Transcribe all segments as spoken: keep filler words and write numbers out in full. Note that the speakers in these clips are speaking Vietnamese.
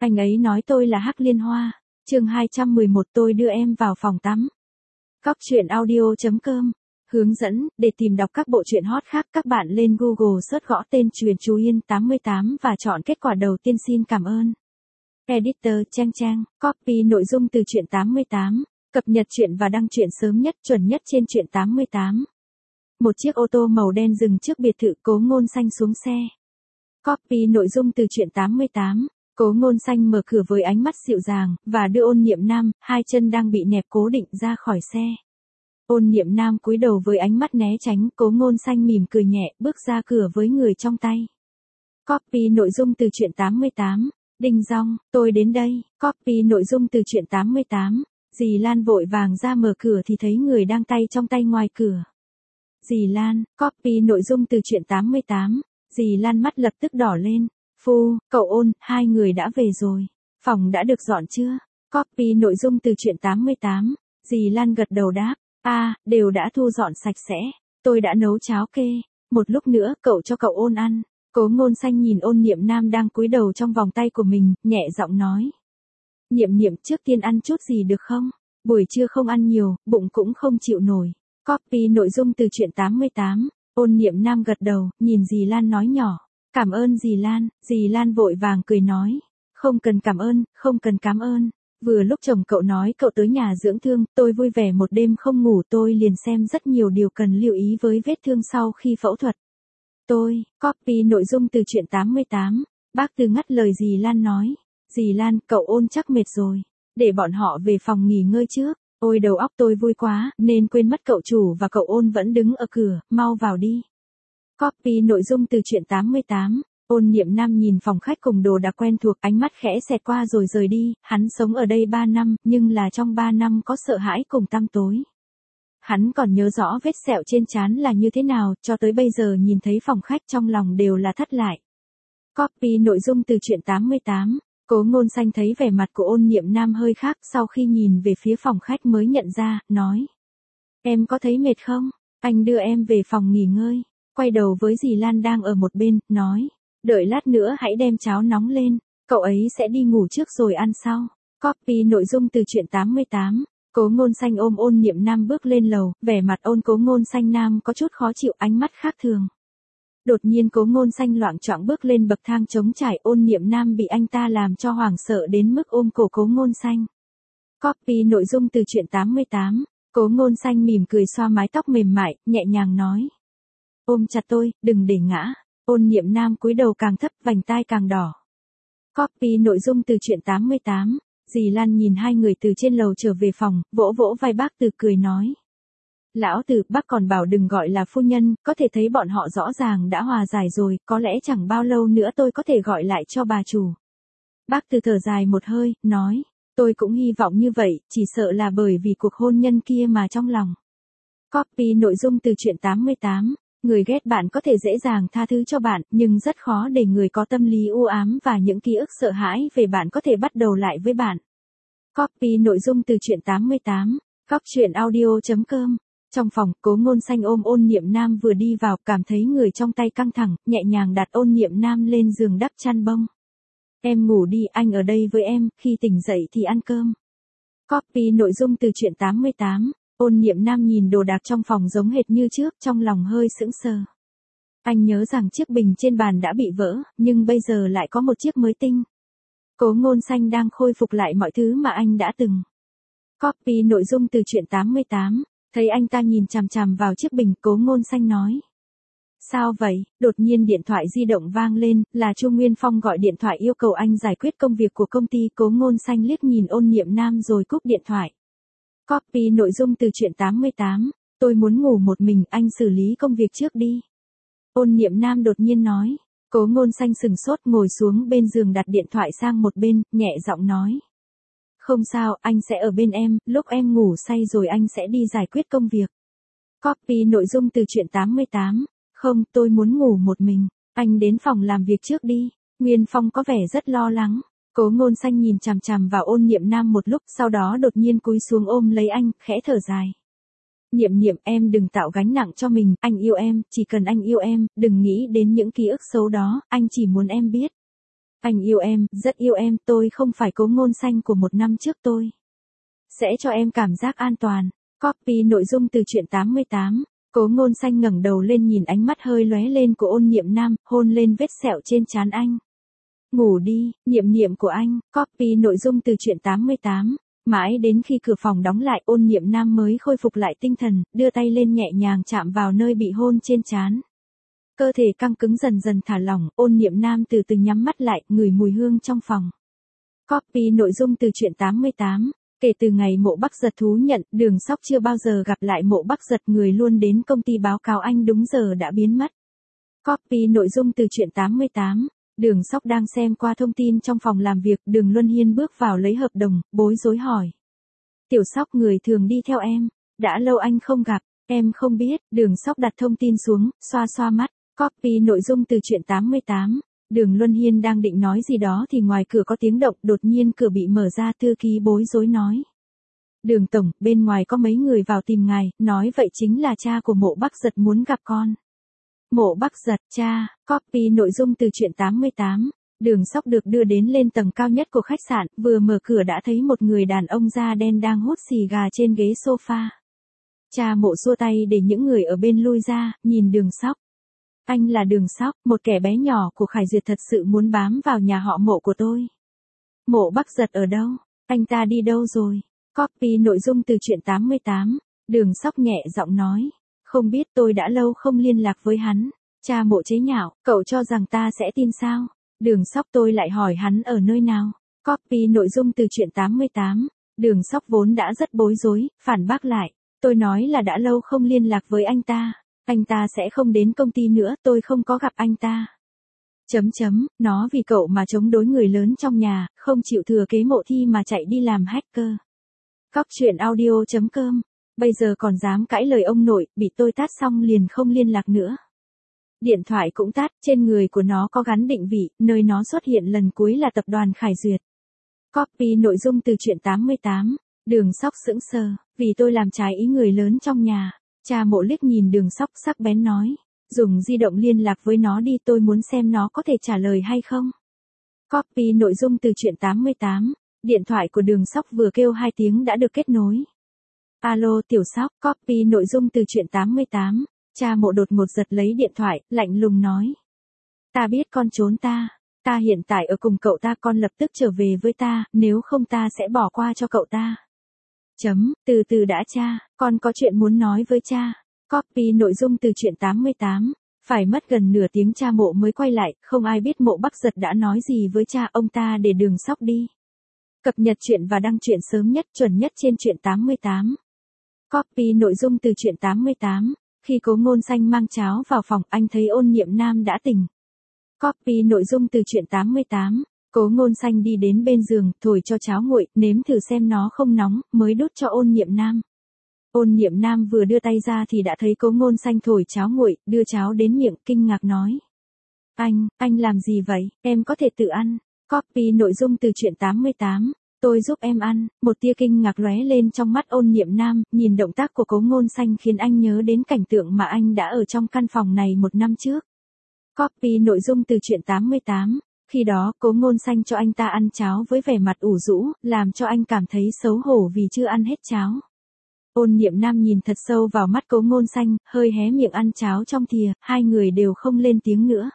Anh ấy nói tôi là Hắc Liên Hoa. Chương hai trăm mười một tôi đưa em vào phòng tắm. Cóc truyện audio chấm com. Hướng dẫn, để tìm đọc các bộ truyện hot khác các bạn lên Google search gõ tên Truyện Chú Yên tám mươi tám và chọn kết quả đầu tiên. Xin cảm ơn. Editor Trang Trang, copy nội dung từ truyện tám mươi tám, cập nhật truyện và đăng truyện sớm nhất chuẩn nhất trên truyện tám mươi tám. Một chiếc ô tô màu đen dừng trước biệt thự Cố Ngôn Xanh xuống xe. Copy nội dung từ truyện tám mươi tám. Cố Ngôn Xanh mở cửa với ánh mắt dịu dàng, và đưa Ôn Niệm Nam, hai chân đang bị nẹp cố định ra khỏi xe. Ôn Niệm Nam cúi đầu với ánh mắt né tránh, Cố Ngôn Xanh mỉm cười nhẹ, bước ra cửa với người trong tay. Copy nội dung từ truyện tám mươi tám. Đinh Dong, tôi đến đây. Copy nội dung từ truyện tám mươi tám. Dì Lan vội vàng ra mở cửa thì thấy người đang tay trong tay ngoài cửa. Dì Lan, copy nội dung từ truyện tám mươi tám. Dì Lan mắt lập tức đỏ lên. Phu, cậu Ôn, hai người đã về rồi. Phòng đã được dọn chưa? Copy nội dung từ truyện tám mươi tám. Dì Lan gật đầu đáp. A, à, đều đã thu dọn sạch sẽ. Tôi đã nấu cháo kê. Một lúc nữa cậu cho cậu Ôn ăn. Cố Ngôn Xanh nhìn Ôn Niệm Nam đang cúi đầu trong vòng tay của mình, nhẹ giọng nói. Niệm Niệm trước tiên ăn chút gì được không? Buổi trưa không ăn nhiều, bụng cũng không chịu nổi. Copy nội dung từ truyện tám mươi tám. Ôn Niệm Nam gật đầu, nhìn dì Lan nói nhỏ. Cảm ơn dì Lan. Dì Lan vội vàng cười nói. Không cần cảm ơn, không cần cảm ơn. Vừa lúc chồng cậu nói cậu tới nhà dưỡng thương, tôi vui vẻ một đêm không ngủ, tôi liền xem rất nhiều điều cần lưu ý với vết thương sau khi phẫu thuật. Tôi, copy nội dung từ truyện tám mươi tám. Bác Từ ngắt lời dì Lan nói. Dì Lan, cậu Ôn chắc mệt rồi. Để bọn họ về phòng nghỉ ngơi trước. Ôi đầu óc tôi vui quá, nên quên mất cậu chủ và cậu Ôn vẫn đứng ở cửa, mau vào đi. Copy nội dung từ truyện tám mươi tám. Ôn Niệm Nam nhìn phòng khách cùng đồ đạc quen thuộc, ánh mắt khẽ xẹt qua rồi rời đi. Hắn sống ở đây ba năm, nhưng là trong ba năm có sợ hãi cùng tăm tối. Hắn còn nhớ rõ vết sẹo trên trán là như thế nào, cho tới bây giờ nhìn thấy phòng khách trong lòng đều là thắt lại. Copy nội dung từ truyện tám mươi tám. Cố Ngôn Xanh thấy vẻ mặt của Ôn Niệm Nam hơi khác, sau khi nhìn về phía phòng khách mới nhận ra, nói. Em có thấy mệt không? Anh đưa em về phòng nghỉ ngơi. Quay đầu với dì Lan đang ở một bên, nói. Đợi lát nữa hãy đem cháo nóng lên, cậu ấy sẽ đi ngủ trước rồi ăn sau. Copy nội dung từ truyện tám mươi tám. Cố Ngôn Xanh ôm Ôn Niệm Nam bước lên lầu, vẻ mặt Ôn Cố Ngôn Xanh Nam có chút khó chịu, ánh mắt khác thường. Đột nhiên Cố Ngôn Xanh loạng choạng bước lên bậc thang trống trải, Ôn Niệm Nam bị anh ta làm cho hoảng sợ đến mức ôm cổ Cố Ngôn Xanh. Copy nội dung từ truyện tám mươi tám. Cố Ngôn Xanh mỉm cười xoa mái tóc mềm mại, nhẹ nhàng nói. Ôm chặt tôi, đừng để ngã. Ôn Niệm Nam cúi đầu càng thấp, vành tai càng đỏ. Copy nội dung từ truyện tám mươi tám. Dì Lan nhìn hai người từ trên lầu trở về phòng, vỗ vỗ vai bác Từ cười nói. Lão Từ, bác còn bảo đừng gọi là phu nhân, có thể thấy bọn họ rõ ràng đã hòa giải rồi, có lẽ chẳng bao lâu nữa tôi có thể gọi lại cho bà chủ. Bác Từ thở dài một hơi, nói. Tôi cũng hy vọng như vậy, chỉ sợ là bởi vì cuộc hôn nhân kia mà trong lòng. Copy nội dung từ truyện tám mươi tám. Người ghét bạn có thể dễ dàng tha thứ cho bạn, nhưng rất khó để người có tâm lý u ám và những ký ức sợ hãi về bạn có thể bắt đầu lại với bạn. Copy nội dung từ truyện tám mươi tám. Cóc truyện audio chấm com. Trong phòng, Cố Ngôn Xanh ôm Ôn Niệm Nam vừa đi vào, cảm thấy người trong tay căng thẳng, nhẹ nhàng đặt Ôn Niệm Nam lên giường đắp chăn bông. Em ngủ đi, anh ở đây với em, khi tỉnh dậy thì ăn cơm. Copy nội dung từ truyện tám mươi tám. Ôn Niệm Nam nhìn đồ đạc trong phòng giống hệt như trước, trong lòng hơi sững sờ. Anh nhớ rằng chiếc bình trên bàn đã bị vỡ, nhưng bây giờ lại có một chiếc mới tinh. Cố Ngôn Xanh đang khôi phục lại mọi thứ mà anh đã từng. Copy nội dung từ truyện tám mươi tám. Thấy anh ta nhìn chằm chằm vào chiếc bình, Cố Ngôn Xanh nói. Sao vậy? Đột nhiên điện thoại di động vang lên, là Chu Nguyên Phong gọi điện thoại yêu cầu anh giải quyết công việc của công ty. Cố Ngôn Xanh liếc nhìn Ôn Niệm Nam rồi cúp điện thoại. Copy nội dung từ truyện tám mươi tám. Tôi muốn ngủ một mình, anh xử lý công việc trước đi. Ôn Niệm Nam đột nhiên nói. Cố Ngôn Xanh sừng sốt, ngồi xuống bên giường đặt điện thoại sang một bên, nhẹ giọng nói. Không sao, anh sẽ ở bên em, lúc em ngủ say rồi anh sẽ đi giải quyết công việc. Copy nội dung từ truyện tám mươi tám. Không, tôi muốn ngủ một mình, anh đến phòng làm việc trước đi. Nguyên Phong có vẻ rất lo lắng. Cố Ngôn Xanh nhìn chằm chằm vào Ôn Niệm Nam một lúc, sau đó đột nhiên cúi xuống ôm lấy anh, khẽ thở dài. Niệm Niệm, em đừng tạo gánh nặng cho mình, anh yêu em, chỉ cần anh yêu em, đừng nghĩ đến những ký ức xấu đó, anh chỉ muốn em biết. Anh yêu em, rất yêu em, tôi không phải Cố Ngôn Xanh của một năm trước tôi. Sẽ cho em cảm giác an toàn. Copy nội dung từ truyện tám mươi tám. Cố Ngôn Xanh ngẩng đầu lên nhìn ánh mắt hơi lóe lên của Ôn Niệm Nam, hôn lên vết sẹo trên trán anh. Ngủ đi, niệm niệm của anh. Copy nội dung từ truyện tám mươi tám. Mãi đến khi cửa phòng đóng lại, Ôn Niệm Nam mới khôi phục lại tinh thần, đưa tay lên nhẹ nhàng chạm vào nơi bị hôn trên trán. Cơ thể căng cứng dần dần thả lỏng, Ôn Niệm Nam từ từ nhắm mắt lại, ngửi mùi hương trong phòng. Copy nội dung từ truyện tám mươi tám. Kể từ ngày Mộ Bắc Giật thú nhận, Đường Sóc chưa bao giờ gặp lại Mộ Bắc Giật, người luôn đến công ty báo cáo anh đúng giờ đã biến mất. Copy nội dung từ truyện tám mươi tám. Đường Sóc đang xem qua thông tin trong phòng làm việc, Đường Luân Hiên bước vào lấy hợp đồng, bối rối hỏi. Tiểu Sóc, người thường đi theo em, đã lâu anh không gặp, em không biết. Đường Sóc đặt thông tin xuống, xoa xoa mắt. Copy nội dung từ truyện tám mươi tám. Đường Luân Hiên đang định nói gì đó thì ngoài cửa có tiếng động, đột nhiên cửa bị mở ra, thư ký bối rối nói. Đường tổng, bên ngoài có mấy người vào tìm ngài, nói vậy chính là cha của Mộ Bắc Giật muốn gặp con. Mộ Bắc Giật, cha. Copy nội dung từ truyện tám mươi tám. Đường Sóc được đưa đến lên tầng cao nhất của khách sạn, vừa mở cửa đã thấy một người đàn ông da đen đang hút xì gà trên ghế sofa. Cha Mộ xua tay để những người ở bên lui ra, nhìn Đường Sóc. Anh là Đường Sóc, một kẻ bé nhỏ của Khải Duyệt thật sự muốn bám vào nhà họ Mộ của tôi. Mộ Bắc Giật ở đâu? Anh ta đi đâu rồi? Copy nội dung từ truyện tám mươi tám. Đường Sóc nhẹ giọng nói. Không biết, tôi đã lâu không liên lạc với hắn. Cha Mộ chế nhạo, cậu cho rằng ta sẽ tin sao? Đường Sóc, tôi lại hỏi hắn ở nơi nào? Copy nội dung từ truyện tám mươi tám. Đường Sóc vốn đã rất bối rối, phản bác lại. Tôi nói là đã lâu không liên lạc với anh ta. Anh ta sẽ không đến công ty nữa, tôi không có gặp anh ta. Chấm chấm, nó vì cậu mà chống đối người lớn trong nhà, không chịu thừa kế Mộ Thi mà chạy đi làm hacker. Cóc truyện audio chấm com. Bây giờ còn dám cãi lời ông nội, bị tôi tát xong liền không liên lạc nữa. Điện thoại cũng tắt, trên người của nó có gắn định vị, nơi nó xuất hiện lần cuối là tập đoàn Khải Duyệt. Copy nội dung từ truyện tám mươi tám. Đường Sóc sững sờ, vì tôi làm trái ý người lớn trong nhà. Cha Mộ liếc nhìn Đường Sóc sắc bén nói. Dùng di động liên lạc với nó đi, tôi muốn xem nó có thể trả lời hay không. Copy nội dung từ truyện tám mươi tám. Điện thoại của Đường Sóc vừa kêu hai tiếng đã được kết nối. Alo Tiểu Sóc, copy nội dung từ truyện tám mươi tám. Cha Mộ đột ngột giật lấy điện thoại, lạnh lùng nói. Ta biết con trốn ta. Ta hiện tại ở cùng cậu ta, con lập tức trở về với ta, nếu không ta sẽ bỏ qua cho cậu ta. Chấm, từ từ đã cha, con có chuyện muốn nói với cha. Copy nội dung từ truyện tám mươi tám. Phải mất gần nửa tiếng cha Mộ mới quay lại, không ai biết Mộ Bắc Giật đã nói gì với cha ông ta để Đường Sóc đi. Cập nhật truyện và đăng truyện sớm nhất, chuẩn nhất trên truyện tám mươi tám. Copy nội dung từ truyện tám mươi tám. Khi Cố Ngôn Xanh mang cháo vào phòng, anh thấy Ôn Niệm Nam đã tỉnh. Copy nội dung từ truyện tám mươi tám. Cố Ngôn Xanh đi đến bên giường, thổi cho cháo nguội, nếm thử xem nó không nóng, mới đút cho Ôn Niệm Nam. Ôn Niệm Nam vừa đưa tay ra thì đã thấy Cố Ngôn Xanh thổi cháo nguội, đưa cháo đến miệng, kinh ngạc nói. Anh, anh làm gì vậy, em có thể tự ăn. Copy nội dung từ truyện tám mươi tám. Tôi giúp em ăn. Một tia kinh ngạc lóe lên trong mắt Ôn Niệm Nam, nhìn động tác của Cố Ngôn Xanh khiến anh nhớ đến cảnh tượng mà anh đã ở trong căn phòng này một năm trước. Copy nội dung từ truyện tám mươi tám. Khi đó, Cố Ngôn Xanh cho anh ta ăn cháo với vẻ mặt ủ rũ, làm cho anh cảm thấy xấu hổ vì chưa ăn hết cháo. Ôn Niệm Nam nhìn thật sâu vào mắt Cố Ngôn Xanh, hơi hé miệng ăn cháo trong thìa, hai người đều không lên tiếng nữa.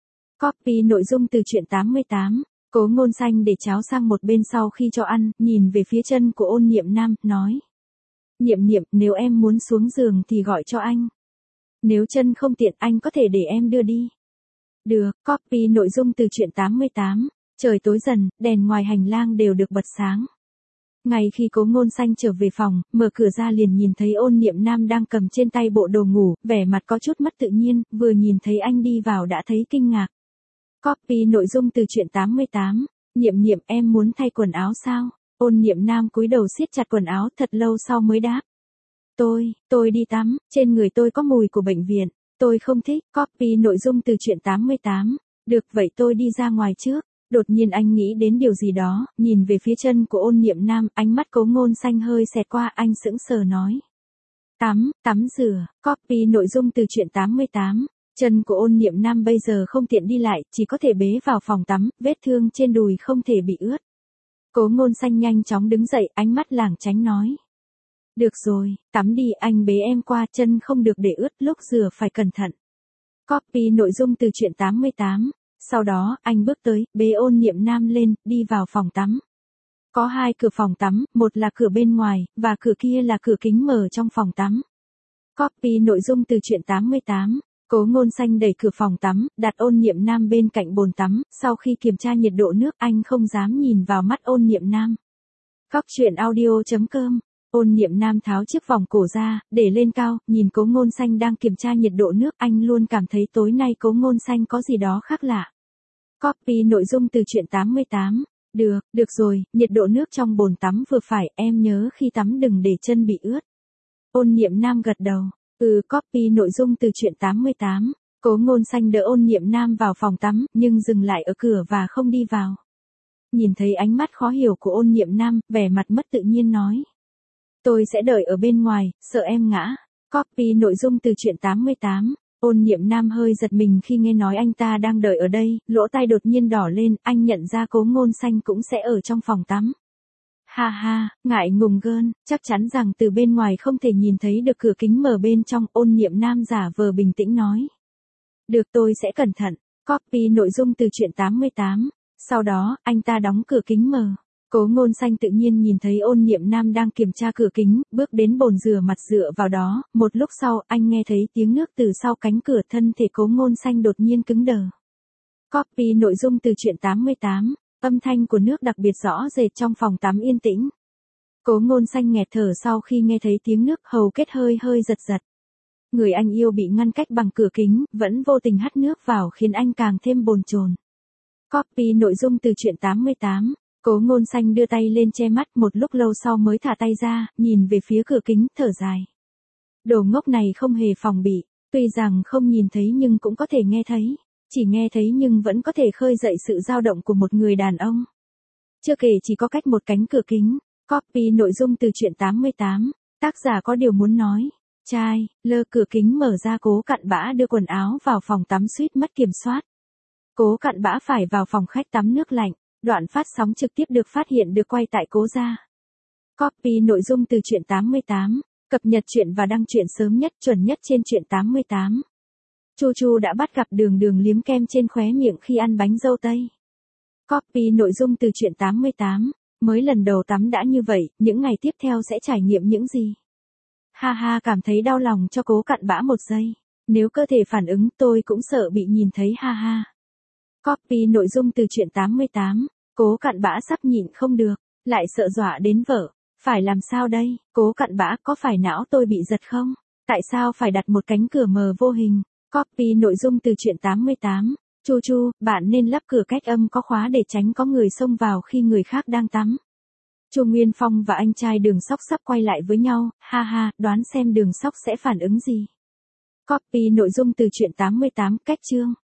Copy nội dung từ truyện tám mươi tám. Cố Ngôn Xanh để cháo sang một bên sau khi cho ăn, nhìn về phía chân của Ôn Niệm Nam, nói. Niệm Niệm, nếu em muốn xuống giường thì gọi cho anh. Nếu chân không tiện anh có thể để em đưa đi. Được, copy nội dung từ truyện tám mươi tám. Trời tối dần, đèn ngoài hành lang đều được bật sáng. Ngay khi Cố Ngôn Xanh trở về phòng, mở cửa ra liền nhìn thấy Ôn Niệm Nam đang cầm trên tay bộ đồ ngủ, vẻ mặt có chút mất tự nhiên, vừa nhìn thấy anh đi vào đã thấy kinh ngạc. Copy nội dung từ truyện tám mươi tám. Niệm Niệm, em muốn thay quần áo sao? Ôn Niệm Nam cúi đầu siết chặt quần áo, thật lâu sau mới đáp. Tôi, tôi đi tắm, trên người tôi có mùi của bệnh viện. Tôi không thích. Copy nội dung từ truyện tám mươi tám. Được vậy tôi đi ra ngoài trước. Đột nhiên anh nghĩ đến điều gì đó, nhìn về phía chân của Ôn Niệm Nam, ánh mắt Cố Ngôn Xanh hơi xẹt qua, anh sững sờ nói. Tắm, tắm rửa. Copy nội dung từ truyện tám mươi tám. Chân của Ôn Niệm Nam bây giờ không tiện đi lại, chỉ có thể bế vào phòng tắm, vết thương trên đùi không thể bị ướt. Cố Ngôn Xanh nhanh chóng đứng dậy, ánh mắt lảng tránh nói. Được rồi, tắm đi, anh bế em qua, chân không được để ướt, lúc rửa phải cẩn thận. Copy nội dung từ truyện tám mươi tám. Sau đó, anh bước tới, bế Ôn Niệm Nam lên, đi vào phòng tắm. Có hai cửa phòng tắm, một là cửa bên ngoài, và cửa kia là cửa kính mở trong phòng tắm. Copy nội dung từ truyện tám mươi tám. Cố Ngôn Xanh đẩy cửa phòng tắm, đặt Ôn Niệm Nam bên cạnh bồn tắm, sau khi kiểm tra nhiệt độ nước anh không dám nhìn vào mắt Ôn Niệm Nam. Góc truyện audio chấm com. Ôn Niệm Nam tháo chiếc vòng cổ ra, để lên cao, nhìn Cố Ngôn Xanh đang kiểm tra nhiệt độ nước, anh luôn cảm thấy tối nay Cố Ngôn Xanh có gì đó khác lạ. Copy nội dung từ truyện tám mươi tám. Được, được rồi, nhiệt độ nước trong bồn tắm vừa phải, em nhớ khi tắm đừng để chân bị ướt. Ôn Niệm Nam gật đầu. Ừ, copy nội dung từ truyện tám mươi tám. Cố Ngôn Xanh đỡ Ôn Niệm Nam vào phòng tắm, nhưng dừng lại ở cửa và không đi vào. Nhìn thấy ánh mắt khó hiểu của Ôn Niệm Nam, vẻ mặt mất tự nhiên nói. Tôi sẽ đợi ở bên ngoài, sợ em ngã. Copy nội dung từ truyện tám mươi tám. Ôn Niệm Nam hơi giật mình khi nghe nói anh ta đang đợi ở đây, lỗ tai đột nhiên đỏ lên, anh nhận ra Cố Ngôn Xanh cũng sẽ ở trong phòng tắm. Ha ha, ngại ngùng gơn, chắc chắn rằng từ bên ngoài không thể nhìn thấy được cửa kính mở bên trong, Ôn Niệm Nam giả vờ bình tĩnh nói. Được, tôi sẽ cẩn thận. Copy nội dung từ truyện tám mươi tám. Sau đó, anh ta đóng cửa kính mở. Cố Ngôn Xanh tự nhiên nhìn thấy Ôn Niệm Nam đang kiểm tra cửa kính, bước đến bồn rửa mặt dựa vào đó, một lúc sau, anh nghe thấy tiếng nước từ sau cánh cửa, thân thể Cố Ngôn Xanh đột nhiên cứng đờ. Copy nội dung từ truyện tám mươi tám. Âm thanh của nước đặc biệt rõ rệt trong phòng tắm yên tĩnh. Cố Ngôn Xanh nghẹt thở sau khi nghe thấy tiếng nước, hầu kết hơi hơi giật giật. Người anh yêu bị ngăn cách bằng cửa kính, vẫn vô tình hắt nước vào khiến anh càng thêm bồn chồn. Copy nội dung từ truyện tám mươi tám. Cố Ngôn Xanh đưa tay lên che mắt, một lúc lâu sau mới thả tay ra, nhìn về phía cửa kính, thở dài. Đồ ngốc này không hề phòng bị, tuy rằng không nhìn thấy nhưng cũng có thể nghe thấy. Chỉ nghe thấy nhưng vẫn có thể khơi dậy sự dao động của một người đàn ông. Chưa kể chỉ có cách một cánh cửa kính. Copy nội dung từ truyện tám mươi tám. Tác giả có điều muốn nói. Trai, lơ cửa kính mở ra, Cố Cặn Bã đưa quần áo vào phòng tắm suýt mất kiểm soát. Cố Cặn Bã phải vào phòng khách tắm nước lạnh. Đoạn phát sóng trực tiếp được phát hiện được quay tại Cố gia. Copy nội dung từ truyện tám mươi tám. Cập nhật truyện và đăng truyện sớm nhất, chuẩn nhất trên truyện tám mươi tám. Chu Chu đã bắt gặp Đường Đường liếm kem trên khóe miệng khi ăn bánh dâu tây. Copy nội dung từ truyện tám mươi tám. Mới lần đầu tắm đã như vậy, những ngày tiếp theo sẽ trải nghiệm những gì? Ha ha, cảm thấy đau lòng cho Cố Cặn Bã một giây. Nếu cơ thể phản ứng, tôi cũng sợ bị nhìn thấy, ha ha. Copy nội dung từ truyện tám mươi tám. Cố Cặn Bã sắp nhịn không được, lại sợ dọa đến vợ. Phải làm sao đây? Cố Cặn Bã, có phải não tôi bị giật không? Tại sao phải đặt một cánh cửa mờ vô hình? Copy nội dung từ truyện tám mươi tám. Chu Chu, bạn nên lắp cửa cách âm có khóa để tránh có người xông vào khi người khác đang tắm. Chu Nguyên Phong và anh trai Đường Sóc sắp quay lại với nhau, ha ha, đoán xem Đường Sóc sẽ phản ứng gì. Copy nội dung từ truyện tám mươi tám. Cách chương.